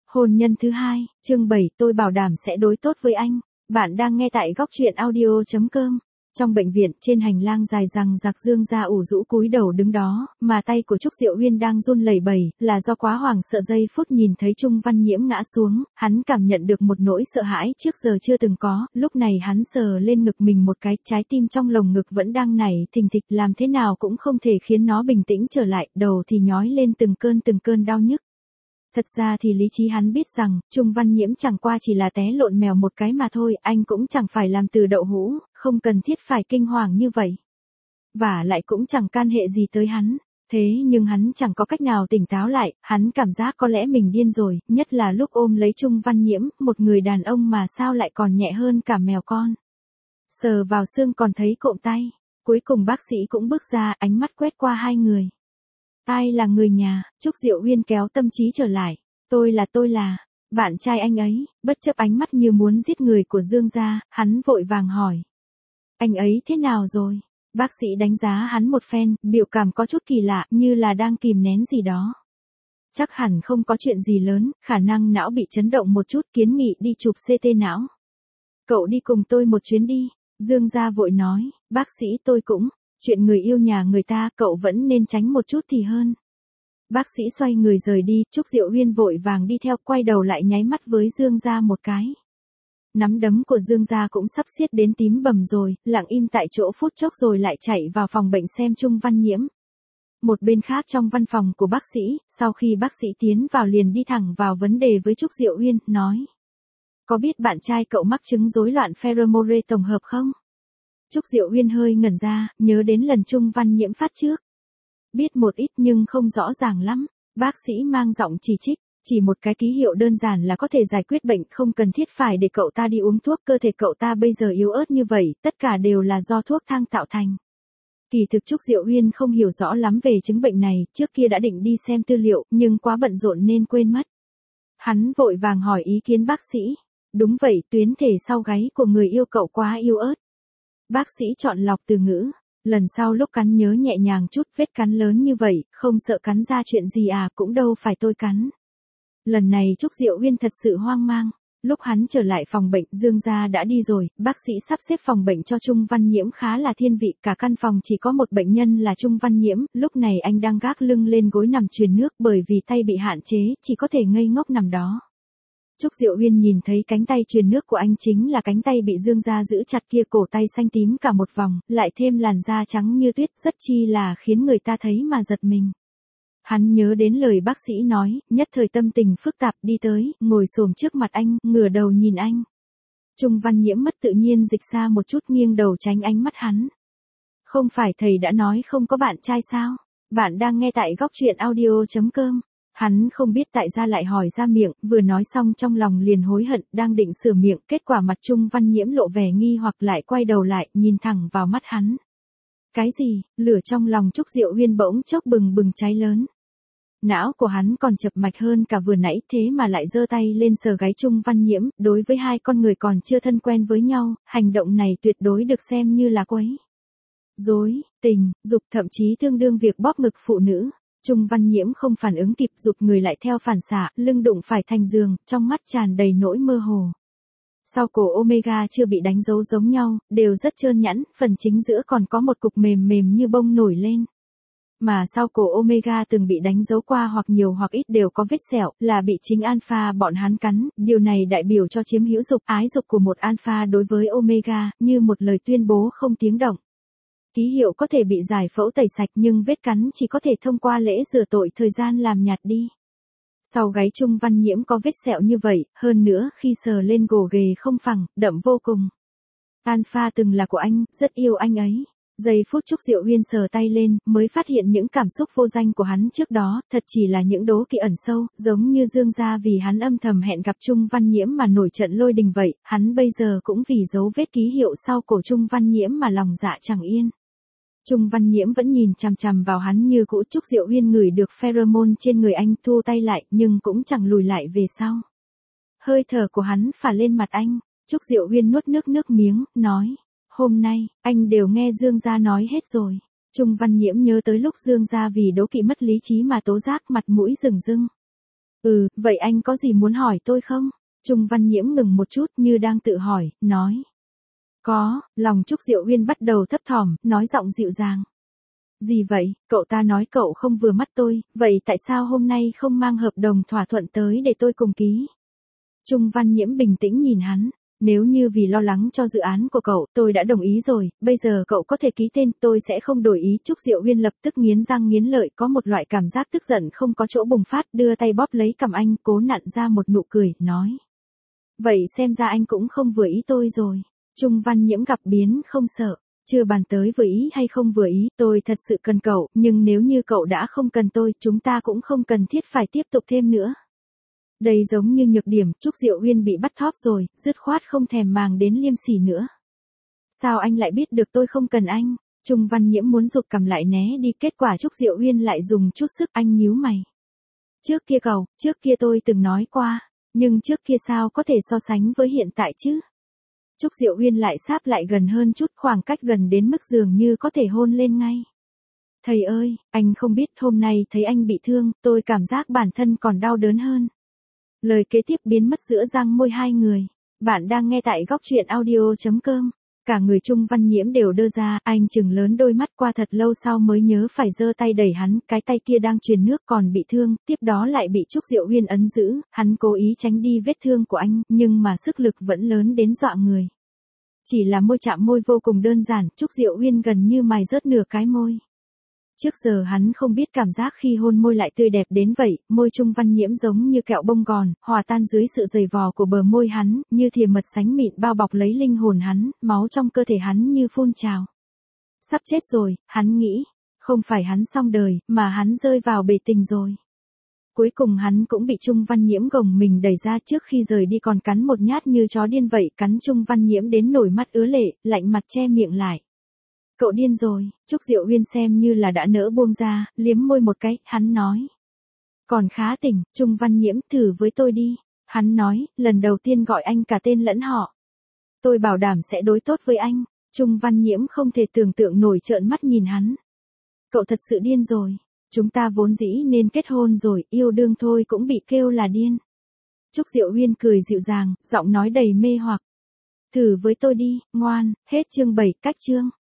Hôn nhân thứ hai, chương 7, tôi bảo đảm sẽ đối tốt với anh. Bạn đang nghe tại góc truyện audio.com. Trong bệnh viện, trên hành lang dài rằng giặc Dương gia ủ rũ cúi đầu đứng đó, mà tay của Trúc Diệu Huyên đang run lẩy bẩy, là do quá hoảng sợ giây phút nhìn thấy Trung Văn Nhiễm ngã xuống, hắn cảm nhận được một nỗi sợ hãi trước giờ chưa từng có, lúc này hắn sờ lên ngực mình một cái, trái tim trong lồng ngực vẫn đang nảy thình thịch, làm thế nào cũng không thể khiến nó bình tĩnh trở lại, đầu thì nhói lên từng cơn đau nhức. Thật ra thì lý trí hắn biết rằng, Trung Văn Nhiễm chẳng qua chỉ là té lộn mèo một cái mà thôi, anh cũng chẳng phải làm từ đậu hũ, không cần thiết phải kinh hoàng như vậy. Và lại cũng chẳng can hệ gì tới hắn. Thế nhưng hắn chẳng có cách nào tỉnh táo lại, hắn cảm giác có lẽ mình điên rồi, nhất là lúc ôm lấy Trung Văn Nhiễm, một người đàn ông mà sao lại còn nhẹ hơn cả mèo con. Sờ vào xương còn thấy cộm tay. Cuối cùng bác sĩ cũng bước ra, ánh mắt quét qua hai người. Ai là người nhà? Trúc Diệu Huyên kéo tâm trí trở lại. Tôi là bạn trai anh ấy. Bất chấp ánh mắt như muốn giết người của Dương gia, hắn vội vàng hỏi. Anh ấy thế nào rồi? Bác sĩ đánh giá hắn một phen, biểu cảm có chút kỳ lạ, như là đang kìm nén gì đó. Chắc hẳn không có chuyện gì lớn, khả năng não bị chấn động một chút, kiến nghị đi chụp CT não. Cậu đi cùng tôi một chuyến đi. Dương gia vội nói, bác sĩ tôi cũng. Chuyện người yêu nhà người ta, cậu vẫn nên tránh một chút thì hơn. Bác sĩ xoay người rời đi, Trúc Diệu Huyên vội vàng đi theo, quay đầu lại nháy mắt với Dương gia một cái. Nắm đấm của Dương gia cũng sắp xiết đến tím bầm rồi, lặng im tại chỗ phút chốc rồi lại chạy vào phòng bệnh xem Trung Văn Nhiễm. Một bên khác trong văn phòng của bác sĩ, sau khi bác sĩ tiến vào liền đi thẳng vào vấn đề với Trúc Diệu Huyên, nói. Có biết bạn trai cậu mắc chứng rối loạn pheromone tổng hợp không? Trúc Diệu Huyên hơi ngẩn ra, nhớ đến lần Trung Văn Nhiễm phát trước. Biết một ít nhưng không rõ ràng lắm. Bác sĩ mang giọng chỉ trích, chỉ một cái ký hiệu đơn giản là có thể giải quyết bệnh, không cần thiết phải để cậu ta đi uống thuốc, cơ thể cậu ta bây giờ yếu ớt như vậy, tất cả đều là do thuốc thang tạo thành. Kỳ thực Trúc Diệu Huyên không hiểu rõ lắm về chứng bệnh này, trước kia đã định đi xem tư liệu, nhưng quá bận rộn nên quên mất. Hắn vội vàng hỏi ý kiến bác sĩ. Đúng vậy, tuyến thể sau gáy của người yêu cậu quá yếu ớt. Bác sĩ chọn lọc từ ngữ. Lần sau lúc cắn nhớ nhẹ nhàng chút, vết cắn lớn như vậy, không sợ cắn ra chuyện gì à, cũng đâu phải tôi cắn. Lần này Trúc Diệu Huyên thật sự hoang mang. Lúc hắn trở lại phòng bệnh, Dương gia đã đi rồi, bác sĩ sắp xếp phòng bệnh cho Trung Văn Nhiễm khá là thiên vị, cả căn phòng chỉ có một bệnh nhân là Trung Văn Nhiễm, lúc này anh đang gác lưng lên gối nằm truyền nước, bởi vì tay bị hạn chế, chỉ có thể ngây ngốc nằm đó. Trúc Diệu Huyên nhìn thấy cánh tay truyền nước của anh chính là cánh tay bị Dương gia giữ chặt kia, cổ tay xanh tím cả một vòng, lại thêm làn da trắng như tuyết, rất chi là khiến người ta thấy mà giật mình. Hắn nhớ đến lời bác sĩ nói, nhất thời tâm tình phức tạp, đi tới, ngồi xổm trước mặt anh, ngửa đầu nhìn anh. Trung Văn Nhiễm mất tự nhiên dịch xa một chút, nghiêng đầu tránh ánh mắt hắn. Không phải thầy đã nói không có bạn trai sao? Bạn đang nghe tại góc truyện audio.com. Hắn không biết tại sao lại hỏi ra miệng, vừa nói xong trong lòng liền hối hận, đang định sửa miệng, kết quả mặt Trung Văn Nhiễm lộ vẻ nghi hoặc, lại quay đầu lại, nhìn thẳng vào mắt hắn. Cái gì? Lửa trong lòng Trúc Diệu Huyên bỗng chốc bừng bừng cháy lớn. Não của hắn còn chập mạch hơn cả vừa nãy, thế mà lại giơ tay lên sờ gáy Trung Văn Nhiễm, đối với hai con người còn chưa thân quen với nhau, hành động này tuyệt đối được xem như là quấy rối, tình, dục, thậm chí tương đương việc bóp ngực phụ nữ. Trung Văn Nhiễm không phản ứng kịp, giục người lại theo phản xạ, lưng đụng phải thành giường, trong mắt tràn đầy nỗi mơ hồ. Sau cổ omega chưa bị đánh dấu giống nhau, đều rất trơn nhẵn, phần chính giữa còn có một cục mềm mềm như bông nổi lên. Mà sau cổ omega từng bị đánh dấu qua hoặc nhiều hoặc ít đều có vết sẹo, là bị chính alpha bọn hắn cắn, điều này đại biểu cho chiếm hữu dục, ái dục của một alpha đối với omega, như một lời tuyên bố không tiếng động. Ký hiệu có thể bị giải phẫu tẩy sạch nhưng vết cắn chỉ có thể thông qua lễ rửa tội thời gian làm nhạt đi. Sau gáy Trung Văn Nhiễm có vết sẹo như vậy, hơn nữa khi sờ lên gồ ghề không phẳng, đậm vô cùng. Alpha từng là của anh, rất yêu anh ấy. Giây phút Trúc Diệu Huyên sờ tay lên, mới phát hiện những cảm xúc vô danh của hắn trước đó, thật chỉ là những đố kỵ ẩn sâu, giống như Dương gia vì hắn âm thầm hẹn gặp Trung Văn Nhiễm mà nổi trận lôi đình vậy, hắn bây giờ cũng vì dấu vết ký hiệu sau cổ Trung Văn Nhiễm mà lòng dạ chẳng yên. Trung Văn Nhiễm vẫn nhìn chằm chằm vào hắn như cũ. Trúc Diệu Huyên ngửi được pheromone trên người anh, thu tay lại, nhưng cũng chẳng lùi lại về sau. Hơi thở của hắn phả lên mặt anh. Trúc Diệu Huyên nuốt nước miếng, nói. Hôm nay, anh đều nghe Dương gia nói hết rồi. Trung Văn Nhiễm nhớ tới lúc Dương gia vì đố kỵ mất lý trí mà tố giác, mặt mũi rừng rưng. Vậy anh có gì muốn hỏi tôi không? Trung Văn Nhiễm ngừng một chút như đang tự hỏi, nói. Có, lòng Trúc Diệu Uyên bắt đầu thấp thỏm, nói giọng dịu dàng. Gì vậy, cậu ta nói cậu không vừa mắt tôi, vậy tại sao hôm nay không mang hợp đồng thỏa thuận tới để tôi cùng ký? Trung Văn Nhiễm bình tĩnh nhìn hắn. Nếu như vì lo lắng cho dự án của cậu, tôi đã đồng ý rồi, bây giờ cậu có thể ký tên, tôi sẽ không đổi ý. Trúc Diệu Uyên lập tức nghiến răng nghiến lợi, có một loại cảm giác tức giận không có chỗ bùng phát, đưa tay bóp lấy cằm anh, cố nặn ra một nụ cười, nói. Vậy xem ra anh cũng không vừa ý tôi rồi. Trung Văn Nhiễm gặp biến không sợ, chưa bàn tới vừa ý hay không vừa ý, tôi thật sự cần cậu, nhưng nếu như cậu đã không cần tôi, chúng ta cũng không cần thiết phải tiếp tục thêm nữa. Đây giống như nhược điểm, Trúc Diệu Uyên bị bắt thóp rồi, dứt khoát không thèm màng đến liêm sỉ nữa. Sao anh lại biết được tôi không cần anh? Trung Văn Nhiễm muốn rụt cằm lại né đi, kết quả Trúc Diệu Uyên lại dùng chút sức, anh nhíu mày. Trước kia tôi từng nói qua, nhưng trước kia sao có thể so sánh với hiện tại chứ? Trúc Diệu Uyên lại sáp lại gần hơn chút, khoảng cách gần đến mức dường như có thể hôn lên ngay. Thầy ơi, anh không biết hôm nay thấy anh bị thương, tôi cảm giác bản thân còn đau đớn hơn. Lời kế tiếp biến mất giữa răng môi hai người. Bạn đang nghe tại góc truyện audio.com. Cả người Trung Văn Nhiễm đều đơ ra, anh chừng lớn đôi mắt, qua thật lâu sau mới nhớ phải giơ tay đẩy hắn, cái tay kia đang truyền nước còn bị thương, tiếp đó lại bị Trúc Diệu Uyên ấn giữ, hắn cố ý tránh đi vết thương của anh, nhưng mà sức lực vẫn lớn đến dọa người. Chỉ là môi chạm môi vô cùng đơn giản, Trúc Diệu Uyên gần như mài rớt nửa cái môi. Trước giờ hắn không biết cảm giác khi hôn môi lại tươi đẹp đến vậy, môi Trung Văn Nhiễm giống như kẹo bông gòn, hòa tan dưới sự dày vò của bờ môi hắn, như thìa mật sánh mịn bao bọc lấy linh hồn hắn, máu trong cơ thể hắn như phun trào. Sắp chết rồi, hắn nghĩ, không phải hắn xong đời, mà hắn rơi vào bể tình rồi. Cuối cùng hắn cũng bị Trung Văn Nhiễm gồng mình đẩy ra, trước khi rời đi còn cắn một nhát như chó điên vậy, cắn Trung Văn Nhiễm đến nổi mắt ứa lệ, lạnh mặt che miệng lại. Cậu điên rồi, Trúc Diệu Uyên xem như là đã nỡ buông ra, liếm môi một cái, hắn nói. Còn khá tỉnh, Trung Văn Nhiễm, thử với tôi đi. Hắn nói, lần đầu tiên gọi anh cả tên lẫn họ. Tôi bảo đảm sẽ đối tốt với anh. Trung Văn Nhiễm không thể tưởng tượng nổi, trợn mắt nhìn hắn. Cậu thật sự điên rồi. Chúng ta vốn dĩ nên kết hôn rồi, yêu đương thôi cũng bị kêu là điên. Trúc Diệu Uyên cười dịu dàng, giọng nói đầy mê hoặc. Thử với tôi đi, ngoan, hết chương 7, cách chương.